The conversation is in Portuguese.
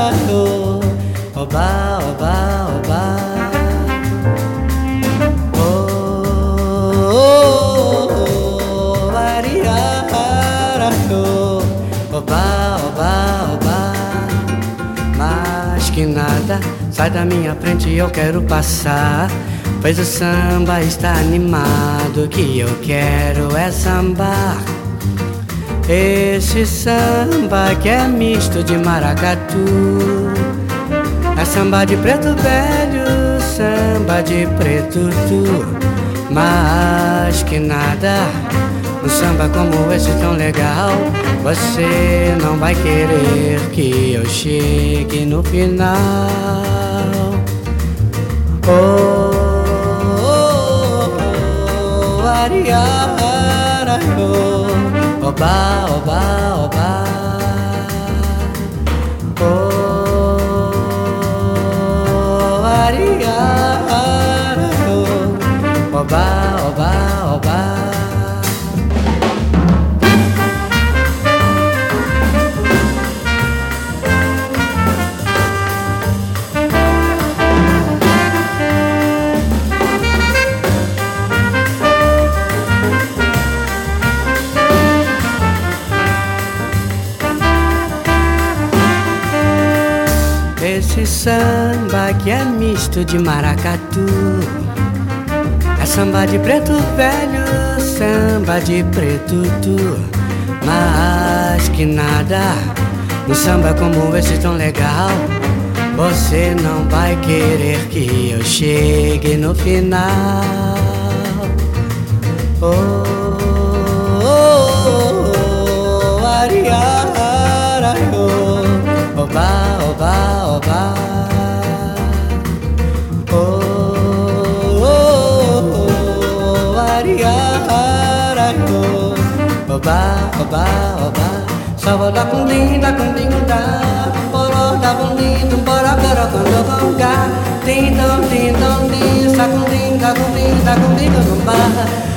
Oba, oba, oba. Oba, oba, oba. Mas que nada, sai da minha frente, eu quero passar. Pois o samba está animado, que eu quero é sambar. Esse samba que é misto de maracatu, é samba de preto velho, samba de preto tu. Mas que nada, um samba como esse tão legal, você não vai querer que eu chegue no final. Oh, oh, oh, oh, ariara, oh, oba, oba, oba. Oh, ariara, oh, oba, oba, oba. Esse samba que é misto de maracatu, é samba de preto velho, samba de preto tu. Mas que nada, um samba como esse tão legal, você não vai querer que eu chegue no final. Oh, oh, oh, oh, ariara, oh, oba, oba, oba. Oh, oh, oh, ariara, oh, oba, oba, oba. Sava da cundim, da cundim, da poró, da bundim, do poró, poró, quando conga. Tim, dom, tim, dom, tim, sa cundim, da cundim, do